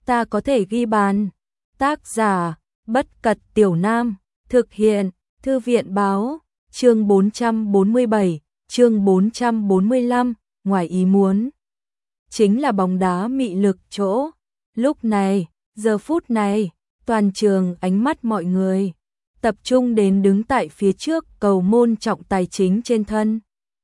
ta có thể ghi bàn. Tác giả, Bất Cật Tiểu Nam, thực hiện, Thư viện báo, chương 447, chương 445, ngoài ý muốn. Chính là bóng đá mị lực chỗ. Lúc này, giờ phút này, toàn trường ánh mắt mọi người tập trung đến đứng tại phía trước cầu môn trọng tài chính trên thân.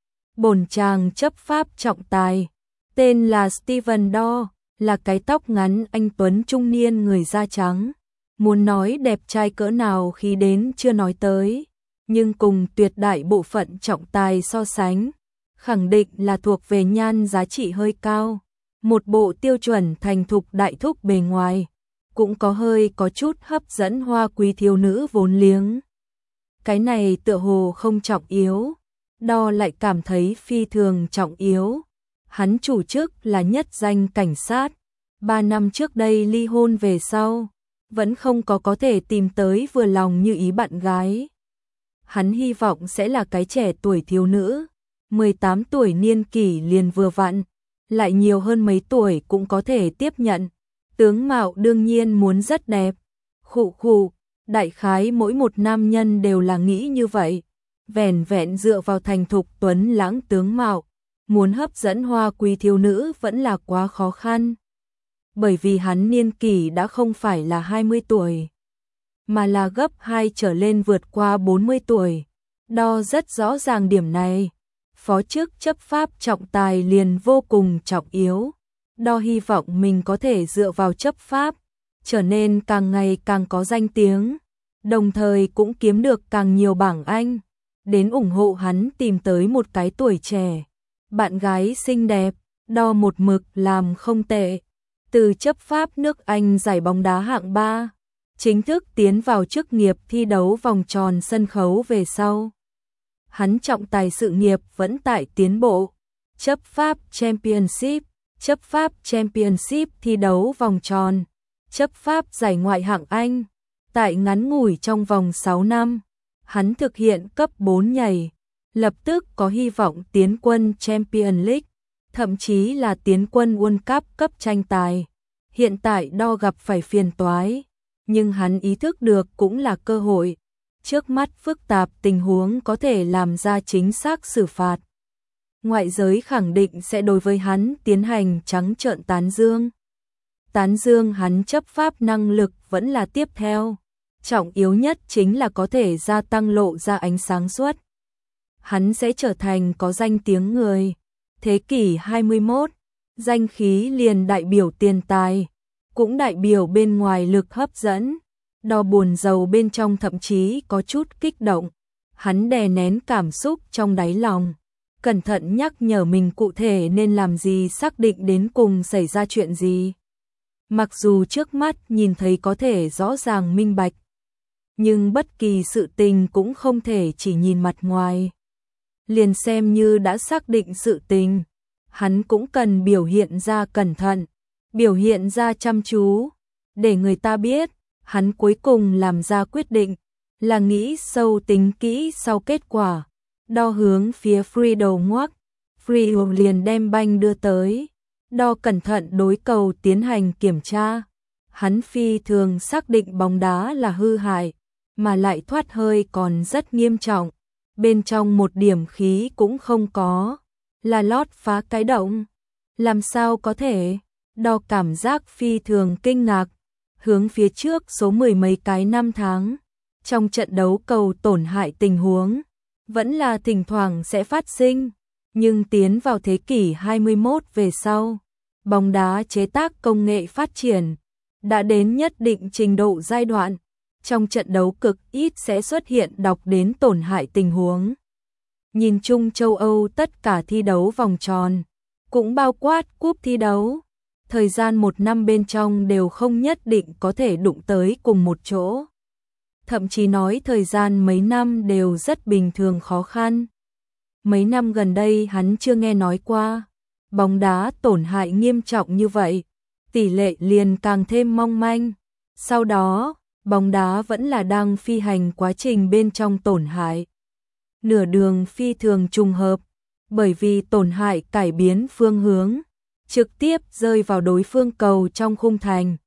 Bổn chàng chấp pháp trọng tài, tên là Steven Daw, là cái tóc ngắn anh tuấn trung niên người da trắng. Muốn nói đẹp trai cỡ nào khi đến chưa nói tới, nhưng cùng tuyệt đại bộ phận trọng tài so sánh, khẳng định là thuộc về nhan giá trị hơi cao. Một bộ tiêu chuẩn thành thục đại thúc bề ngoài, cũng có chút hấp dẫn hoa quý thiếu nữ vốn liếng. Cái này tựa hồ không trọng yếu, Đo lại cảm thấy phi thường trọng yếu. Hắn chủ chức là nhất danh cảnh sát, 3 năm trước đây ly hôn về sau, vẫn không có thể tìm tới vừa lòng như ý bạn gái. Hắn hy vọng sẽ là cái trẻ tuổi thiếu nữ, 18 tuổi niên kỷ liền vừa vặn, lại nhiều hơn mấy tuổi cũng có thể tiếp nhận. Tướng mạo đương nhiên muốn rất đẹp. Khụ, đại khái mỗi một nam nhân đều là nghĩ như vậy. Vẻn vẹn dựa vào thành thục tuấn lãng tướng mạo, muốn hấp dẫn hoa quý thiếu nữ vẫn là quá khó khăn. Bởi vì hắn niên kỷ đã không phải là 20 tuổi, mà là gấp 2 trở lên vượt qua 40 tuổi. Đo rất rõ ràng điểm này. Phó chức chấp pháp trọng tài liền vô cùng trọng yếu. Đo hy vọng mình có thể dựa vào chấp pháp, trở nên càng ngày càng có danh tiếng, đồng thời cũng kiếm được càng nhiều bảng Anh, đến ủng hộ hắn tìm tới một cái tuổi trẻ, bạn gái xinh đẹp. Đo một mực làm không tệ. Từ chấp pháp nước Anh giải bóng đá hạng 3, chính thức tiến vào chức nghiệp thi đấu vòng tròn sân khấu về sau. Hắn trọng tài sự nghiệp vẫn tại tiến bộ. Chấp pháp Championship, chấp pháp Championship thi đấu vòng tròn, chấp pháp giải ngoại hạng Anh. Tại ngắn ngủi trong vòng 6 năm, hắn thực hiện cấp 4 nhảy, lập tức có hy vọng tiến quân Champions League, thậm chí là tiến quân World Cup cấp tranh tài. Hiện tại Đo gặp phải phiền toái, nhưng hắn ý thức được cũng là cơ hội. Trước mắt phức tạp tình huống có thể làm ra chính xác xử phạt. Ngoại giới khẳng định sẽ đối với hắn tiến hành trắng trợn tán dương. Tán dương hắn chấp pháp năng lực vẫn là tiếp theo. Trọng yếu nhất chính là có thể gia tăng lộ ra ánh sáng suốt. Hắn sẽ trở thành có danh tiếng người. Thế kỷ 21, danh khí liền đại biểu tiền tài, cũng đại biểu bên ngoài lực hấp dẫn. Đo buồn rầu bên trong thậm chí có chút kích động. Hắn đè nén cảm xúc trong đáy lòng, cẩn thận nhắc nhở mình cụ thể nên làm gì, xác định đến cùng xảy ra chuyện gì. Mặc dù trước mắt nhìn thấy có thể rõ ràng minh bạch, nhưng bất kỳ sự tình cũng không thể chỉ nhìn mặt ngoài. Liền xem như đã xác định sự tình, hắn cũng cần biểu hiện ra cẩn thận, biểu hiện ra chăm chú, để người ta biết hắn cuối cùng làm ra quyết định, là nghĩ sâu tính kỹ sau kết quả. Đo hướng phía Friedel ngoắc, Friedel liền đem banh đưa tới. Đo cẩn thận đối cầu tiến hành kiểm tra. Hắn phi thường xác định bóng đá là hư hại, mà lại thoát hơi còn rất nghiêm trọng. Bên trong một điểm khí cũng không có, là lót phá cái động. Làm sao có thể? Đo cảm giác phi thường kinh ngạc. Hướng phía trước số 10 mấy cái năm tháng, trong trận đấu cầu tổn hại tình huống, vẫn là thỉnh thoảng sẽ phát sinh, nhưng tiến vào thế kỷ 21 về sau, bóng đá chế tác công nghệ phát triển, đã đến nhất định trình độ giai đoạn, trong trận đấu cực ít sẽ xuất hiện đọc đến tổn hại tình huống. Nhìn chung châu Âu tất cả thi đấu vòng tròn, cũng bao quát cúp thi đấu, thời gian 1 năm bên trong đều không nhất định có thể đụng tới cùng một chỗ. Thậm chí nói thời gian mấy năm đều rất bình thường khó khăn. Mấy năm gần đây hắn chưa nghe nói qua bóng đá tổn hại nghiêm trọng như vậy, tỷ lệ liền càng thêm mong manh. Sau đó, bóng đá vẫn là đang phi hành quá trình bên trong tổn hại. Nửa đường phi thường trùng hợp, bởi vì tổn hại cải biến phương hướng, trực tiếp rơi vào đối phương cầu trong khung thành,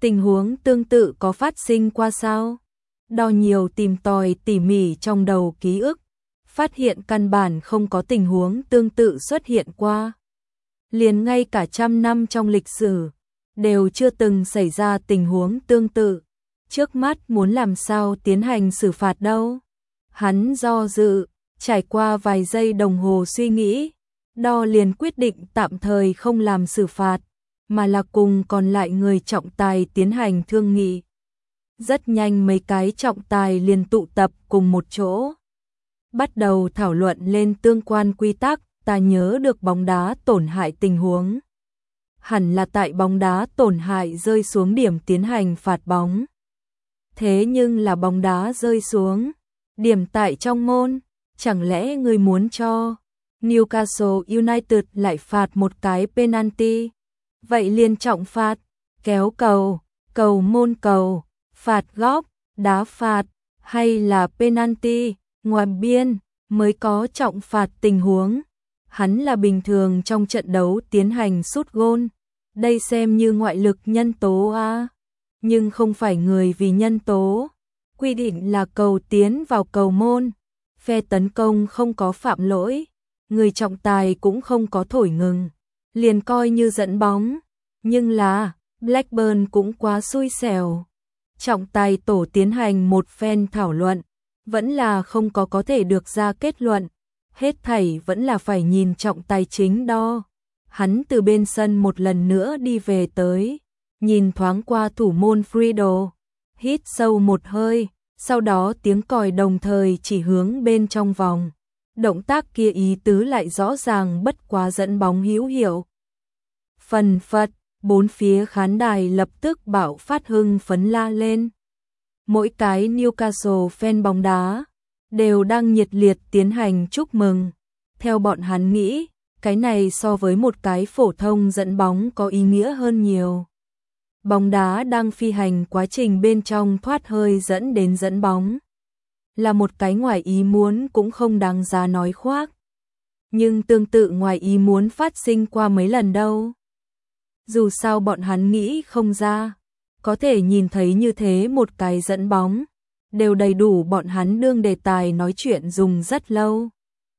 Tình huống tương tự có phát sinh qua sao? Đo nhiều tìm tòi tỉ mỉ trong đầu ký ức, phát hiện căn bản không có tình huống tương tự xuất hiện qua. Liền ngay cả trăm năm trong lịch sử, đều chưa từng xảy ra tình huống tương tự. Trước mắt muốn làm sao tiến hành xử phạt đâu? Hắn do dự, trải qua vài giây đồng hồ suy nghĩ, Đo liền quyết định tạm thời không làm xử phạt, mà là cùng còn lại người trọng tài tiến hành thương nghị. Rất nhanh mấy cái trọng tài liền tụ tập cùng một chỗ, bắt đầu thảo luận lên tương quan quy tắc. Ta nhớ được bóng đá tổn hại tình huống, hẳn là tại bóng đá tổn hại rơi xuống điểm tiến hành phạt bóng. Thế nhưng là bóng đá rơi xuống điểm tại trong môn, chẳng lẽ người muốn cho Newcastle United lại phạt một cái penalty? Vậy liền trọng phạt, kéo cầu, cầu môn cầu, phạt góc, đá phạt, hay là penalty, ngoài biên mới có trọng phạt tình huống. Hắn là bình thường trong trận đấu tiến hành sút gôn, đây xem như ngoại lực nhân tố a, nhưng không phải người vì nhân tố. Quy định là cầu tiến vào cầu môn, phe tấn công không có phạm lỗi, người trọng tài cũng không có thổi ngừng, liền coi như dẫn bóng. Nhưng là Blackburn cũng quá xui xẻo. Trọng tài tổ tiến hành một phen thảo luận, vẫn là không có thể được ra kết luận. Hết thảy vẫn là phải nhìn trọng tài chính Đo. Hắn từ bên sân một lần nữa đi về tới, nhìn thoáng qua thủ môn Friedel, hít sâu một hơi, sau đó tiếng còi đồng thời chỉ hướng bên trong vòng. Động tác kia ý tứ lại rõ ràng bất quá dẫn bóng hữu hiệu. Phần phật, bốn phía khán đài lập tức bạo phát hưng phấn la lên. Mỗi cái Newcastle fan bóng đá đều đang nhiệt liệt tiến hành chúc mừng. Theo bọn hắn nghĩ, cái này so với một cái phổ thông dẫn bóng có ý nghĩa hơn nhiều. Bóng đá đang phi hành quá trình bên trong thoát hơi dẫn đến dẫn bóng, là một cái ngoài ý muốn cũng không đáng giá nói khoác. Nhưng tương tự ngoài ý muốn phát sinh qua mấy lần đâu. Dù sao bọn hắn nghĩ không ra, có thể nhìn thấy như thế một cái dẫn bóng, đều đầy đủ bọn hắn đương đề tài nói chuyện dùng rất lâu.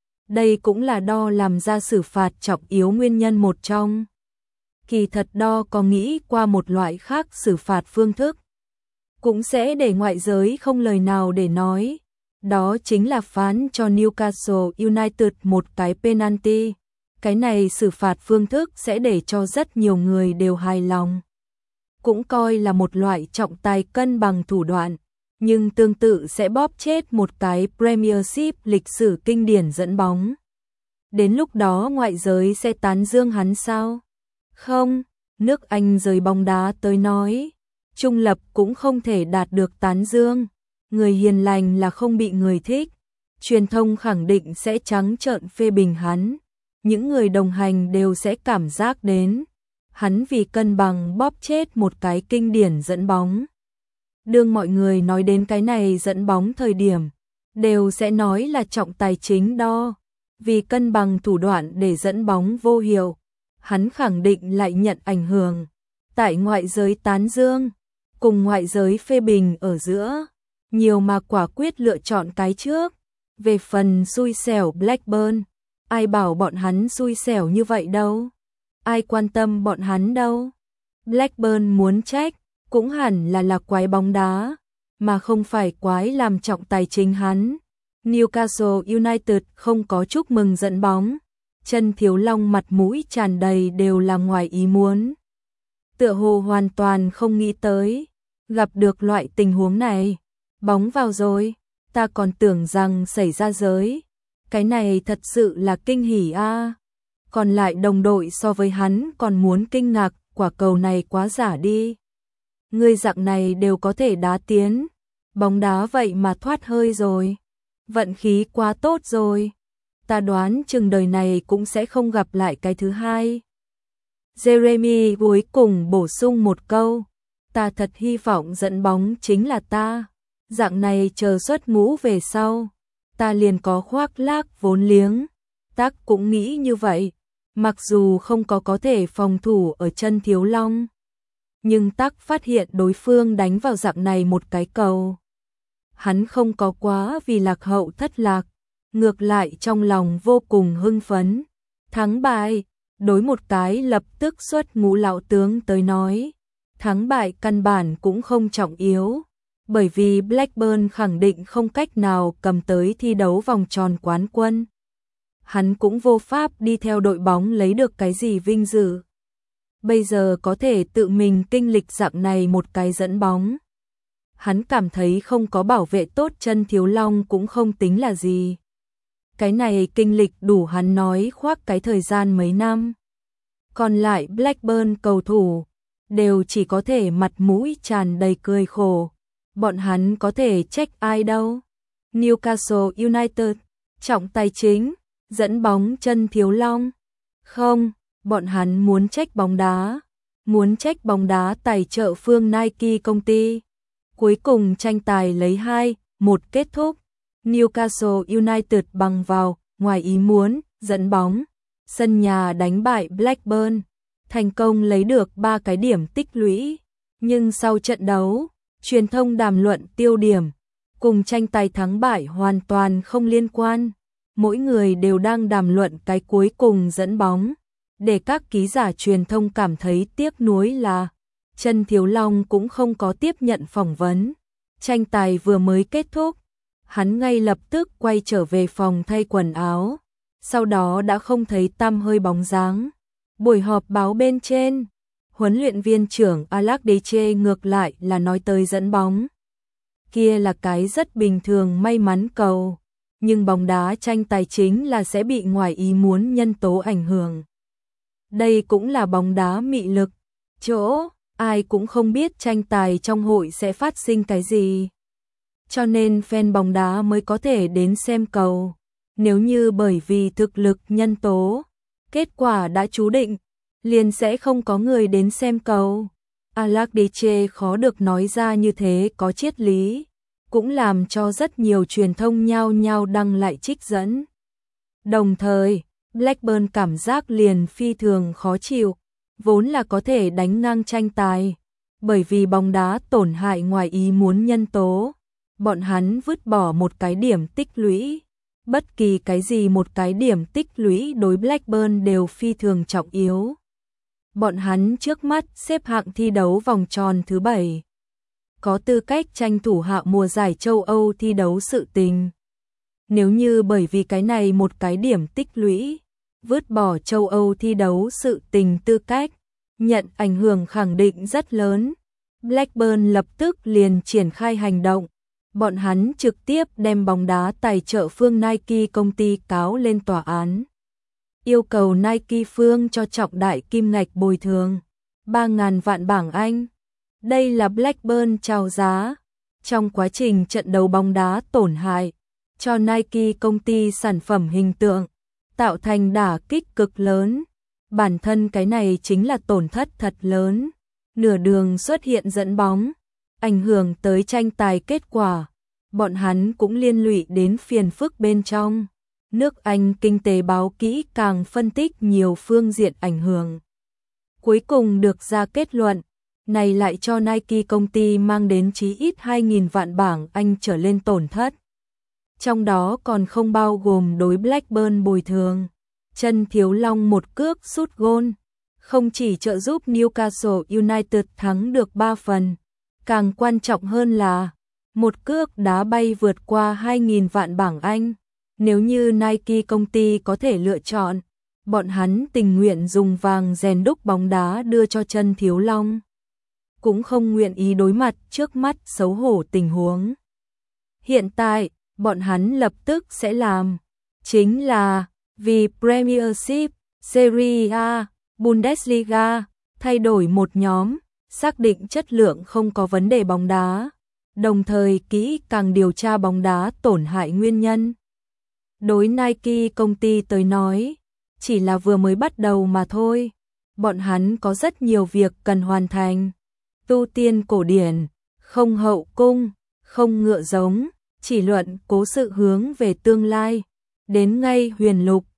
Đây cũng là Đo làm ra xử phạt trọng yếu nguyên nhân một trong. Kỳ thật Đo có nghĩ qua một loại khác xử phạt phương thức, cũng sẽ để ngoại giới không lời nào để nói. Đó chính là phán cho Newcastle United một cái penalty. Cái này xử phạt phương thức sẽ để cho rất nhiều người đều hài lòng. Cũng coi là một loại trọng tài cân bằng thủ đoạn, nhưng tương tự sẽ bóp chết một cái Premiership lịch sử kinh điển dẫn bóng. Đến lúc đó ngoại giới sẽ tán dương hắn sao? Không, nước Anh giới bóng đá tới nói, trung lập cũng không thể đạt được tán dương. Người hiền lành là không bị người thích, truyền thông khẳng định sẽ trắng trợn phê bình hắn. Những người đồng hành đều sẽ cảm giác đến hắn vì cân bằng bóp chết một cái kinh điển dẫn bóng. Đương mọi người nói đến cái này dẫn bóng thời điểm, đều sẽ nói là trọng tài chính Đo, vì cân bằng thủ đoạn để dẫn bóng vô hiệu. Hắn khẳng định lại nhận ảnh hưởng tại ngoại giới tán dương cùng ngoại giới phê bình ở giữa, nhiều mà quả quyết lựa chọn cái trước. Về phần xui xẻo Blackburn, ai bảo bọn hắn xui xẻo như vậy đâu, ai quan tâm bọn hắn đâu. Blackburn muốn trách cũng hẳn là quái bóng đá, mà không phải quái làm trọng tài chính hắn. Newcastle United không có chúc mừng dẫn bóng, Chân Thiếu Long mặt mũi tràn đầy đều là ngoài ý muốn. Tựa hồ hoàn toàn không nghĩ tới gặp được loại tình huống này. Bóng vào rồi, ta còn tưởng rằng xảy ra giới. Cái này thật sự là kinh hỉ a. Còn lại đồng đội so với hắn còn muốn kinh ngạc, quả cầu này quá giả đi. Người dạng này đều có thể đá tiến, bóng đá vậy mà thoát hơi rồi. Vận khí quá tốt rồi. Ta đoán chừng đời này cũng sẽ không gặp lại cái thứ hai. Jeremy cuối cùng bổ sung một câu, ta thật hy vọng dẫn bóng chính là ta. Dạng này chờ xuất ngũ về sau, ta liền có khoác lác vốn liếng. Tác cũng nghĩ như vậy, mặc dù không có thể phòng thủ ở Chân Thiếu Long. nhưng Tắc phát hiện đối phương đánh vào dạng này một cái cầu. Hắn không có quá vì lạc hậu thất lạc, ngược lại trong lòng vô cùng hưng phấn. Thắng bại, đối một cái lập tức xuất ngũ lão tướng tới nói, thắng bại căn bản cũng không trọng yếu, bởi vì Blackburn khẳng định không cách nào cầm tới thi đấu vòng tròn quán quân. Hắn cũng vô pháp đi theo đội bóng lấy được cái gì vinh dự. Bây giờ có thể tự mình kinh lịch dạng này một cái dẫn bóng. Hắn cảm thấy không có bảo vệ tốt chân Thiếu Long cũng không tính là gì. Cái này kinh lịch đủ hắn nói khoác cái thời gian mấy năm. Còn lại Blackburn cầu thủ đều chỉ có thể mặt mũi tràn đầy cười khổ. Bọn hắn có thể trách ai đâu. Newcastle United, trọng tài chính, dẫn bóng chân Thiếu Long. Không, bọn hắn muốn trách bóng đá. Muốn trách bóng đá tài trợ phương Nike công ty. Cuối cùng tranh tài lấy 2-1 kết thúc. Newcastle United bằng vào, ngoài ý muốn, dẫn bóng. Sân nhà đánh bại Blackburn, thành công lấy được 3 cái điểm tích lũy. Nhưng sau trận đấu, truyền thông đàm luận tiêu điểm, cùng tranh tài thắng bại hoàn toàn không liên quan. Mỗi người đều đang đàm luận cái cuối cùng dẫn bóng. Để các ký giả truyền thông cảm thấy tiếc nuối là Trần Thiếu Long cũng không có tiếp nhận phỏng vấn. Tranh tài vừa mới kết thúc, hắn ngay lập tức quay trở về phòng thay quần áo, sau đó đã không thấy tăm hơi bóng dáng. Buổi họp báo bên trên, huấn luyện viên trưởng Alex Deche ngược lại là nói tới dẫn bóng. Kia là cái rất bình thường may mắn cầu, nhưng bóng đá tranh tài chính là sẽ bị ngoài ý muốn nhân tố ảnh hưởng. Đây cũng là bóng đá mị lực, chỗ ai cũng không biết tranh tài trong hội sẽ phát sinh cái gì. Cho nên fan bóng đá mới có thể đến xem cầu. Nếu như bởi vì thực lực nhân tố, kết quả đã chú định, liền sẽ không có người đến xem cầu. Alex Deche khó được nói ra như thế có triết lý, cũng làm cho rất nhiều truyền thông nhao nhao đăng lại trích dẫn. Đồng thời, Blackburn cảm giác liền phi thường khó chịu, vốn là có thể đánh ngang tranh tài, bởi vì bóng đá tổn hại ngoài ý muốn nhân tố, bọn hắn vứt bỏ một cái điểm tích lũy. Bất kỳ cái gì một cái điểm tích lũy đối Blackburn đều phi thường trọng yếu. Bọn hắn trước mắt xếp hạng thi đấu vòng tròn thứ 7, có tư cách tranh thủ hạng mùa giải châu Âu thi đấu sự tình. Nếu như bởi vì cái này một cái điểm tích lũy, vứt bỏ châu Âu thi đấu sự tình tư cách, nhận ảnh hưởng khẳng định rất lớn. Blackburn lập tức liền triển khai hành động. Bọn hắn trực tiếp đem bóng đá tài trợ phương Nike công ty cáo lên tòa án. Yêu cầu Nike phương cho trọng đại kim ngạch bồi thường 3.000 vạn bảng Anh. Đây là Blackburn chào giá. Trong quá trình trận đấu bóng đá tổn hại, cho Nike công ty sản phẩm hình tượng, tạo thành đả kích cực lớn. Bản thân cái này chính là tổn thất thật lớn. Nửa đường xuất hiện dẫn bóng, ảnh hưởng tới tranh tài kết quả. Bọn hắn cũng liên lụy đến phiền phức bên trong. Nước Anh kinh tế báo kỹ càng phân tích nhiều phương diện ảnh hưởng. Cuối cùng được ra kết luận, này lại cho Nike công ty mang đến chí ít 2.000 vạn bảng Anh trở lên tổn thất. Trong đó còn không bao gồm đối Blackburn bồi thường. Trần Thiếu Long một cước sút gôn, không chỉ trợ giúp Newcastle United thắng được 3 phần, càng quan trọng hơn là một cước đá bay vượt qua 2.000 vạn bảng Anh. Nếu như Nike công ty có thể lựa chọn, bọn hắn tình nguyện dùng vàng rèn đúc bóng đá đưa cho Trần Thiếu Long, cũng không nguyện ý đối mặt trước mắt xấu hổ tình huống. Hiện tại, bọn hắn lập tức sẽ làm, chính là vì Premiership, Serie A, Bundesliga, thay đổi một nhóm, xác định chất lượng không có vấn đề bóng đá, đồng thời kỹ càng điều tra bóng đá tổn hại nguyên nhân. Đối Nike công ty tới nói, chỉ là vừa mới bắt đầu mà thôi. Bọn hắn có rất nhiều việc cần hoàn thành. Tu tiên cổ điển, không hậu cung, không ngựa giống, chỉ luận cố sự hướng về tương lai. Đến ngay huyền lục,